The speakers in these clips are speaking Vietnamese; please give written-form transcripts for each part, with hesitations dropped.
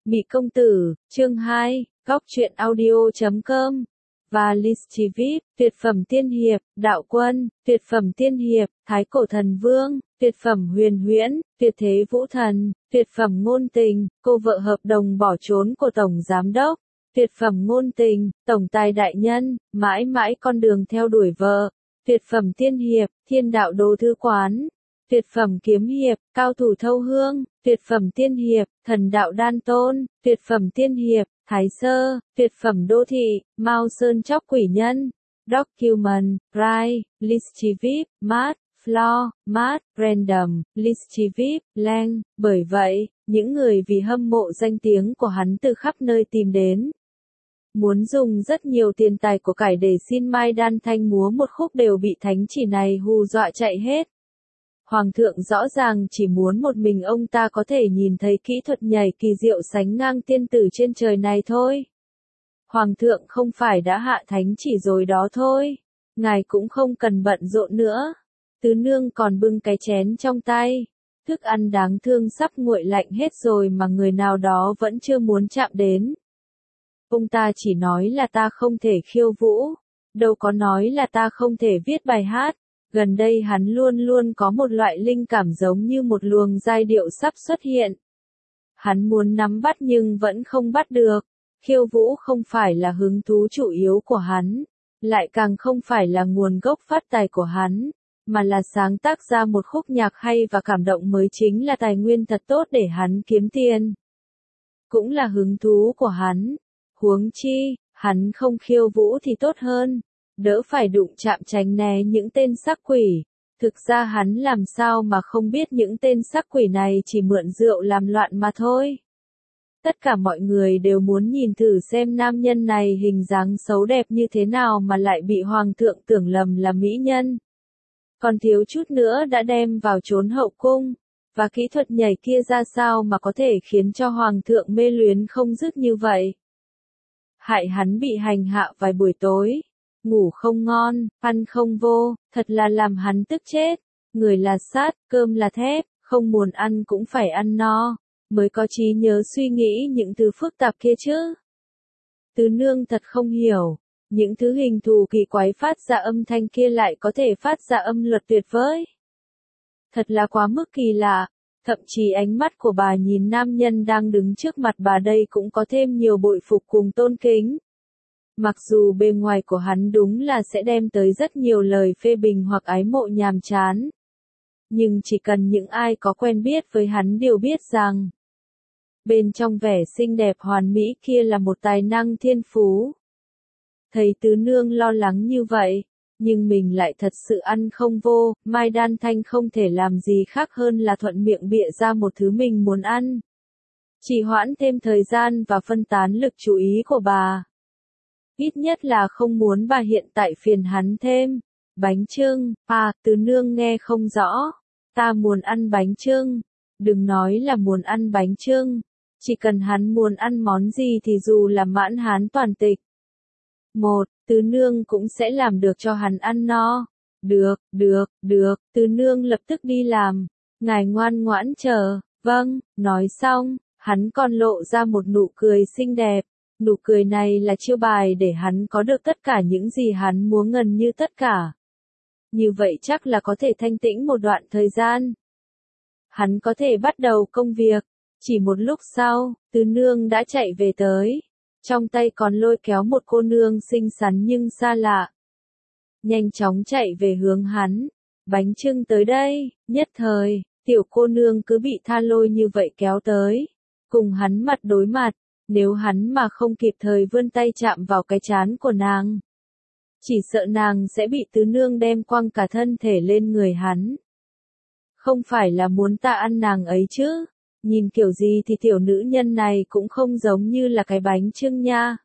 Mị công tử, chương 2, góc truyện audio.com và list VIP, tuyệt phẩm tiên hiệp, đạo quân, tuyệt phẩm tiên hiệp, thái cổ thần vương, tuyệt phẩm huyền huyễn, tuyệt thế vũ thần, tuyệt phẩm ngôn tình, cô vợ hợp đồng bỏ trốn của tổng giám đốc, tuyệt phẩm ngôn tình, tổng tài đại nhân, mãi mãi con đường theo đuổi vợ, tuyệt phẩm tiên hiệp, thiên đạo đồ thư quán, tuyệt phẩm kiếm hiệp, cao thủ thâu hương, tuyệt phẩm tiên hiệp, thần đạo đan tôn, tuyệt phẩm tiên hiệp, thái sơ, tuyệt phẩm đô thị, Mao Sơn chóc quỷ nhân, document, Rai, list VIP, mát, floor, mát, random, list VIP, lang, bởi vậy, những người vì hâm mộ danh tiếng của hắn từ khắp nơi tìm đến. Muốn dùng rất nhiều tiền tài của cải để xin Mai Đan Thanh múa một khúc đều bị thánh chỉ này hù dọa chạy hết. Hoàng thượng rõ ràng chỉ muốn một mình ông ta có thể nhìn thấy kỹ thuật nhảy kỳ diệu sánh ngang tiên tử trên trời này thôi. Hoàng thượng không phải đã hạ thánh chỉ rồi đó thôi. Ngài cũng không cần bận rộn nữa. Tứ nương còn bưng cái chén trong tay. Thức ăn đáng thương sắp nguội lạnh hết rồi mà người nào đó vẫn chưa muốn chạm đến. Ông ta chỉ nói là ta không thể khiêu vũ. Đâu có nói là ta không thể viết bài hát. Gần đây hắn luôn luôn có một loại linh cảm giống như một luồng giai điệu sắp xuất hiện. Hắn muốn nắm bắt nhưng vẫn không bắt được. Khiêu vũ không phải là hứng thú chủ yếu của hắn, lại càng không phải là nguồn gốc phát tài của hắn, mà là sáng tác ra một khúc nhạc hay và cảm động mới chính là tài nguyên thật tốt để hắn kiếm tiền. Cũng là hứng thú của hắn. Huống chi, hắn không khiêu vũ thì tốt hơn. Đỡ phải đụng chạm tránh né những tên sắc quỷ. Thực ra hắn làm sao mà không biết những tên sắc quỷ này chỉ mượn rượu làm loạn mà thôi. Tất cả mọi người đều muốn nhìn thử xem nam nhân này hình dáng xấu đẹp như thế nào mà lại bị hoàng thượng tưởng lầm là mỹ nhân. Còn thiếu chút nữa đã đem vào trốn hậu cung. Và kỹ thuật nhảy kia ra sao mà có thể khiến cho hoàng thượng mê luyến không dứt như vậy. Hại hắn bị hành hạ vài buổi tối. Ngủ không ngon, ăn không vô, thật là làm hắn tức chết. Người là sắt, cơm là thép, không muốn ăn cũng phải ăn no, mới có trí nhớ suy nghĩ những thứ phức tạp kia chứ. Tứ nương thật không hiểu, những thứ hình thù kỳ quái phát ra âm thanh kia lại có thể phát ra âm luật tuyệt vời. Thật là quá mức kỳ lạ, thậm chí ánh mắt của bà nhìn nam nhân đang đứng trước mặt bà đây cũng có thêm nhiều bội phục cùng tôn kính. Mặc dù bề ngoài của hắn đúng là sẽ đem tới rất nhiều lời phê bình hoặc ái mộ nhàm chán. Nhưng chỉ cần những ai có quen biết với hắn đều biết rằng, bên trong vẻ xinh đẹp hoàn mỹ kia là một tài năng thiên phú. Thấy tứ nương lo lắng như vậy, nhưng mình lại thật sự ăn không vô, Mai Đan Thanh không thể làm gì khác hơn là thuận miệng bịa ra một thứ mình muốn ăn. Chỉ hoãn thêm thời gian và phân tán lực chú ý của bà. Ít nhất là không muốn bà hiện tại phiền hắn thêm. Bánh chưng, tứ nương nghe không rõ. Ta muốn ăn bánh chưng. Đừng nói là muốn ăn bánh chưng. Chỉ cần hắn muốn ăn món gì thì dù là mãn hán toàn tịch. Tứ nương cũng sẽ làm được cho hắn ăn no. Được, tứ nương lập tức đi làm. Ngài ngoan ngoãn chờ, vâng, nói xong, hắn còn lộ ra một nụ cười xinh đẹp. Nụ cười này là chiêu bài để hắn có được tất cả những gì hắn muốn gần như tất cả. Như vậy chắc là có thể thanh tĩnh một đoạn thời gian. Hắn có thể bắt đầu công việc. Chỉ một lúc sau, tứ nương đã chạy về tới. Trong tay còn lôi kéo một cô nương xinh xắn nhưng xa lạ. Nhanh chóng chạy về hướng hắn. Bánh chưng tới đây, nhất thời, tiểu cô nương cứ bị tha lôi như vậy kéo tới. Cùng hắn mặt đối mặt. Nếu hắn mà không kịp thời vươn tay chạm vào cái trán của nàng, chỉ sợ nàng sẽ bị tứ nương đem quăng cả thân thể lên người hắn. Không phải là muốn ta ăn nàng ấy chứ, nhìn kiểu gì thì tiểu nữ nhân này cũng không giống như là cái bánh chưng nha.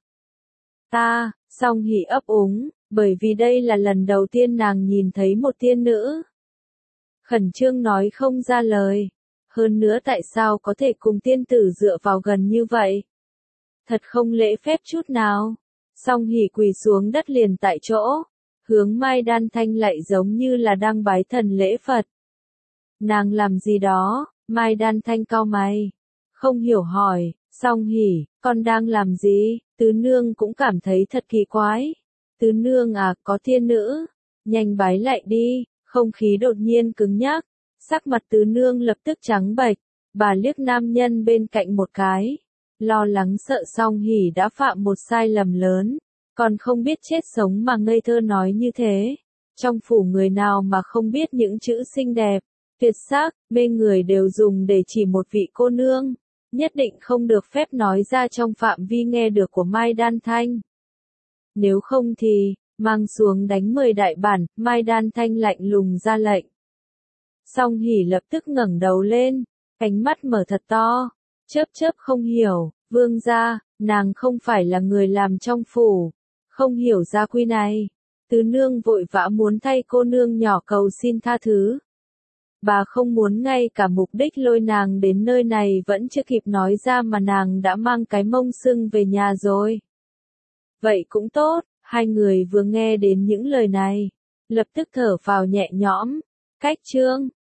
Song hỉ ấp úng, bởi vì đây là lần đầu tiên nàng nhìn thấy một tiên nữ. Khẩn trương nói không ra lời, hơn nữa tại sao có thể cùng tiên tử dựa vào gần như vậy. Thật không lễ phép chút nào. Song hỉ quỳ xuống đất liền tại chỗ, hướng Mai Đan Thanh lại giống như là đang bái thần lễ Phật. Nàng làm gì đó? Mai Đan Thanh cau mày, không hiểu hỏi, Song Hỷ, con đang làm gì? Tứ nương cũng cảm thấy thật kỳ quái. Tứ nương à, có thiên nữ. Nhanh bái lại đi, không khí đột nhiên cứng nhắc. Sắc mặt tứ nương lập tức trắng bệch. Bà liếc nam nhân bên cạnh một cái. Lo lắng sợ Song Hỷ đã phạm một sai lầm lớn. Còn không biết chết sống mà ngây thơ nói như thế. Trong phủ người nào mà không biết những chữ xinh đẹp, tuyệt sắc, mê người đều dùng để chỉ một vị cô nương. Nhất định không được phép nói ra trong phạm vi nghe được của Mai Đan Thanh. Nếu không thì, mang xuống đánh 10 đại bản, Mai Đan Thanh lạnh lùng ra lệnh. Song Hỷ lập tức ngẩng đầu lên, ánh mắt mở thật to, chớp chớp không hiểu, vương gia, nàng không phải là người làm trong phủ, không hiểu gia quy này. Tứ nương vội vã muốn thay cô nương nhỏ cầu xin tha thứ. Bà không muốn ngay cả mục đích lôi nàng đến nơi này vẫn chưa kịp nói ra mà nàng đã mang cái mông sưng về nhà rồi. Vậy cũng tốt, hai người vừa nghe đến những lời này, lập tức thở phào nhẹ nhõm. Cách chương